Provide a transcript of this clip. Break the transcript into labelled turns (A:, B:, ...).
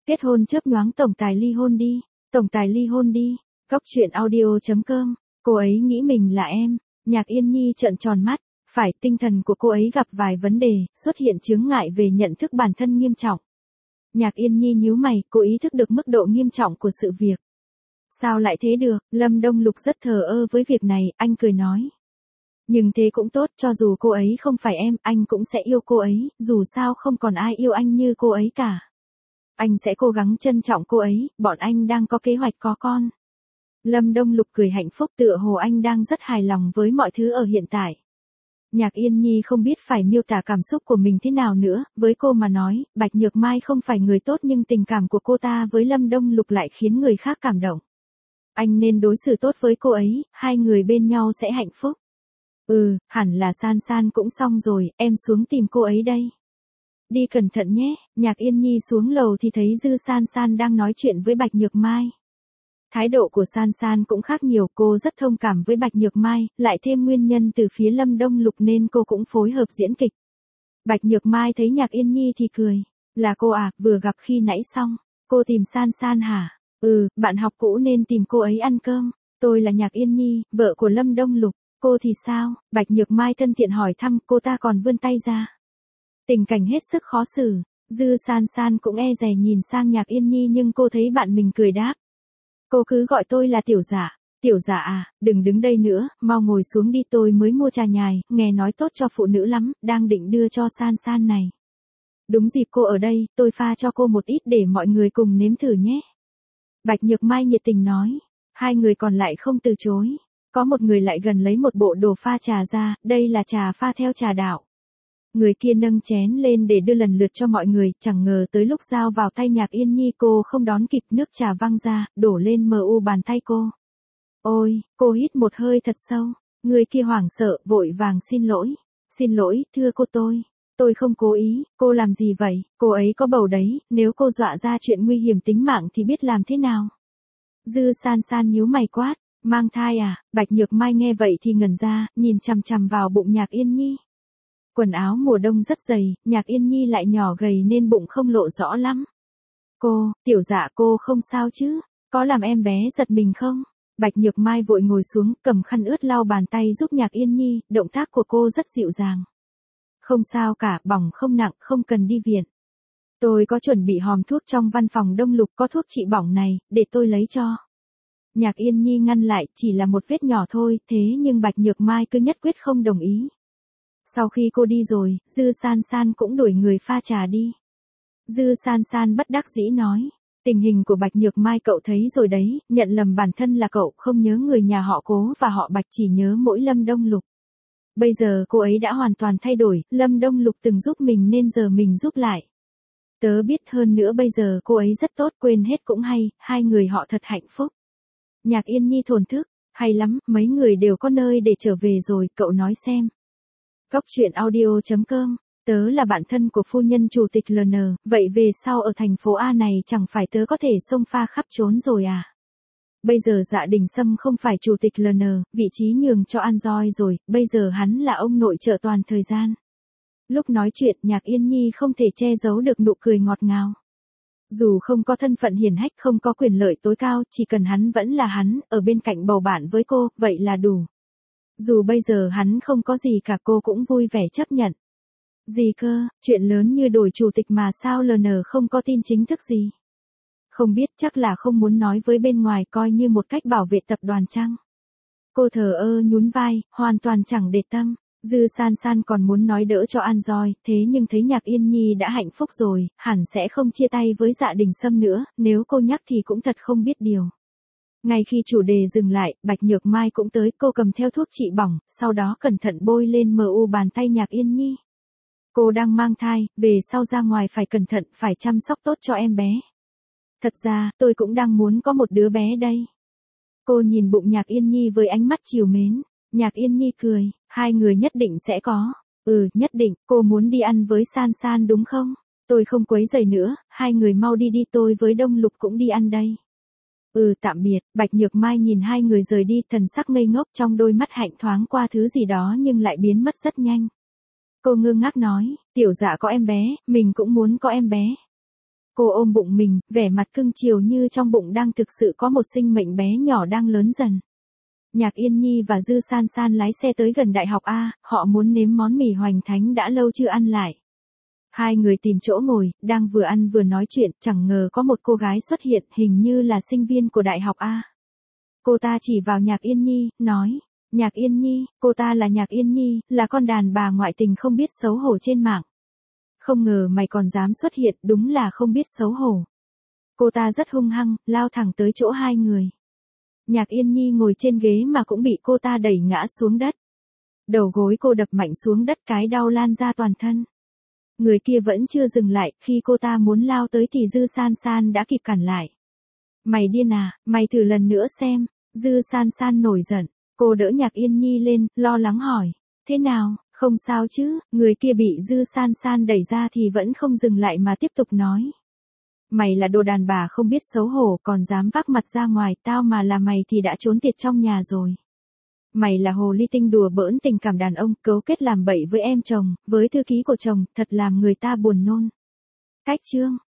A: Kết hôn chớp nhoáng tổng tài ly hôn đi. Tổng tài ly hôn đi. Góc chuyện audio.com. Cô ấy nghĩ mình là em. Nhạc Yên Nhi trợn tròn mắt. Phải, tinh thần của cô ấy gặp vài vấn đề, xuất hiện chướng ngại về nhận thức bản thân nghiêm trọng. Nhạc Yên Nhi nhíu mày, cô ý thức được mức độ nghiêm trọng của sự việc. Sao lại thế được? Lâm Đông Lục rất thờ ơ với việc này, anh cười nói. Nhưng thế cũng tốt, cho dù cô ấy không phải em, anh cũng sẽ yêu cô ấy, dù sao không còn ai yêu anh như cô ấy cả. Anh sẽ cố gắng trân trọng cô ấy, bọn anh đang có kế hoạch có con. Lâm Đông Lục cười hạnh phúc, tựa hồ anh đang rất hài lòng với mọi thứ ở hiện tại. Nhạc Yên Nhi không biết phải miêu tả cảm xúc của mình thế nào nữa, với cô mà nói, Bạch Nhược Mai không phải người tốt nhưng tình cảm của cô ta với Lâm Đông Lục lại khiến người khác cảm động. Anh nên đối xử tốt với cô ấy, hai người bên nhau sẽ hạnh phúc. Hẳn là San San cũng xong rồi, em xuống tìm cô ấy đây. Đi cẩn thận nhé. Nhạc Yên Nhi xuống lầu thì thấy Dư San San đang nói chuyện với Bạch Nhược Mai. Thái độ của San San cũng khác nhiều, cô rất thông cảm với Bạch Nhược Mai, lại thêm nguyên nhân từ phía Lâm Đông Lục nên cô cũng phối hợp diễn kịch. Bạch Nhược Mai thấy Nhạc Yên Nhi thì cười. Là cô à, vừa gặp khi nãy xong. Cô tìm San San hả? Bạn học cũ nên tìm cô ấy ăn cơm. Tôi là Nhạc Yên Nhi, vợ của Lâm Đông Lục. Cô thì sao? Bạch Nhược Mai thân thiện hỏi thăm, cô ta còn vươn tay ra. Tình cảnh hết sức khó xử. Dư San San cũng e dè nhìn sang Nhạc Yên Nhi nhưng cô thấy bạn mình cười đáp. Cô cứ gọi tôi là Tiểu Dạ. Tiểu Dạ à, đừng đứng đây nữa, mau ngồi xuống đi, tôi mới mua trà nhài, nghe nói tốt cho phụ nữ lắm, đang định đưa cho San San này. Đúng dịp cô ở đây, tôi pha cho cô một ít để mọi người cùng nếm thử nhé. Bạch Nhược Mai nhiệt tình nói. Hai người còn lại không từ chối. Có một người lại gần lấy một bộ đồ pha trà ra, đây là trà pha theo trà đạo. Người kia nâng chén lên để đưa lần lượt cho mọi người, chẳng ngờ tới lúc giao vào tay Nhạc Yên Nhi cô không đón kịp, nước trà văng ra, đổ lên mờ u bàn tay cô. Ôi, cô hít một hơi thật sâu. Người kia hoảng sợ, vội vàng xin lỗi. Xin lỗi, thưa cô tôi không cố ý, cô làm gì vậy, cô ấy có bầu đấy, nếu cô dọa ra chuyện nguy hiểm tính mạng thì biết làm thế nào. Dư San San nhíu mày quát, mang thai à? Bạch Nhược Mai nghe vậy thì ngẩn ra, nhìn chằm chằm vào bụng Nhạc Yên Nhi. Quần áo mùa đông rất dày, Nhạc Yên Nhi lại nhỏ gầy nên bụng không lộ rõ lắm. Tiểu Dạ cô không sao chứ? Có làm em bé giật mình không? Bạch Nhược Mai vội ngồi xuống, cầm khăn ướt lau bàn tay giúp Nhạc Yên Nhi, động tác của cô rất dịu dàng. Không sao cả, bỏng không nặng, không cần đi viện. Tôi có chuẩn bị hòm thuốc trong văn phòng Đông Lục, có thuốc trị bỏng này, để tôi lấy cho. Nhạc Yên Nhi ngăn lại, chỉ là một vết nhỏ thôi, thế nhưng Bạch Nhược Mai cứ nhất quyết không đồng ý. Sau khi cô đi rồi, Dư San San cũng đuổi người pha trà đi. Dư San San bất đắc dĩ nói, tình hình của Bạch Nhược Mai cậu thấy rồi đấy, nhận lầm bản thân là cậu, không nhớ người nhà họ Cố và họ Bạch, chỉ nhớ mỗi Lâm Đông Lục. Bây giờ cô ấy đã hoàn toàn thay đổi, Lâm Đông Lục từng giúp mình nên giờ mình giúp lại. Tớ biết, hơn nữa bây giờ cô ấy rất tốt, quên hết cũng hay, hai người họ thật hạnh phúc. Nhạc Yên Nhi thổn thức, hay lắm, mấy người đều có nơi để trở về rồi, cậu nói xem. Góc chuyện audio.com. Tớ là bạn thân của phu nhân chủ tịch LN, vậy về sau ở thành phố A này chẳng phải tớ có thể xông pha khắp trốn rồi à? Bây giờ Dạ Đình Sâm không phải chủ tịch LN, vị trí nhường cho An Doi rồi, bây giờ hắn là ông nội trợ toàn thời gian. Lúc nói chuyện, Nhạc Yên Nhi không thể che giấu được nụ cười ngọt ngào. Dù không có thân phận hiển hách, không có quyền lợi tối cao, chỉ cần hắn vẫn là hắn, ở bên cạnh bầu bạn với cô, vậy là đủ. Dù bây giờ hắn không có gì cả, cô cũng vui vẻ chấp nhận. Gì cơ, chuyện lớn như đổi chủ tịch mà sao LN không có tin chính thức gì? Không biết, chắc là không muốn nói với bên ngoài, coi như một cách bảo vệ tập đoàn chăng? Cô thờ ơ nhún vai, hoàn toàn chẳng để tâm. Dư San San còn muốn nói đỡ cho An Doi, thế nhưng thấy Nhạc Yên Nhi đã hạnh phúc rồi, hẳn sẽ không chia tay với Dạ Đình Sâm nữa, nếu cô nhắc thì cũng thật không biết điều. Ngay khi chủ đề dừng lại, Bạch Nhược Mai cũng tới, cô cầm theo thuốc trị bỏng, sau đó cẩn thận bôi lên MU bàn tay Nhạc Yên Nhi. Cô đang mang thai, về sau ra ngoài phải cẩn thận, phải chăm sóc tốt cho em bé. Thật ra, tôi cũng đang muốn có một đứa bé đây. Cô nhìn bụng Nhạc Yên Nhi với ánh mắt trìu mến. Nhạc Yên Nhi cười, hai người nhất định sẽ có. Nhất định, cô muốn đi ăn với San San đúng không? Tôi không quấy rầy nữa, hai người mau đi đi, tôi với Đông Lục cũng đi ăn đây. Tạm biệt. Bạch Nhược Mai nhìn hai người rời đi, thần sắc ngây ngốc, trong đôi mắt hạnh thoáng qua thứ gì đó nhưng lại biến mất rất nhanh. Cô ngơ ngác nói, Tiểu Dạ có em bé, mình cũng muốn có em bé. Cô ôm bụng mình, vẻ mặt cưng chiều như trong bụng đang thực sự có một sinh mệnh bé nhỏ đang lớn dần. Nhạc Yên Nhi và Dư San San lái xe tới gần đại học A, họ muốn nếm món mì hoành thánh đã lâu chưa ăn lại. Hai người tìm chỗ ngồi, đang vừa ăn vừa nói chuyện, chẳng ngờ có một cô gái xuất hiện, hình như là sinh viên của đại học A. Cô ta chỉ vào Nhạc Yên Nhi, nói, Nhạc Yên Nhi, cô ta là Nhạc Yên Nhi, là con đàn bà ngoại tình không biết xấu hổ trên mạng. Không ngờ mày còn dám xuất hiện, đúng là không biết xấu hổ. Cô ta rất hung hăng, lao thẳng tới chỗ hai người. Nhạc Yên Nhi ngồi trên ghế mà cũng bị cô ta đẩy ngã xuống đất. Đầu gối cô đập mạnh xuống đất, cái đau lan ra toàn thân. Người kia vẫn chưa dừng lại, khi cô ta muốn lao tới thì Dư San San đã kịp cản lại. Mày điên à, mày thử lần nữa xem. Dư San San nổi giận, cô đỡ Nhạc Yên Nhi lên, lo lắng hỏi, thế nào, không sao chứ? Người kia bị Dư San San đẩy ra thì vẫn không dừng lại mà tiếp tục nói. Mày là đồ đàn bà không biết xấu hổ, còn dám vác mặt ra ngoài, tao mà là mày thì đã trốn tiệt trong nhà rồi. Mày là hồ ly tinh đùa bỡn tình cảm đàn ông, cấu kết làm bậy với em chồng, với thư ký của chồng, thật làm người ta buồn nôn. Cách chương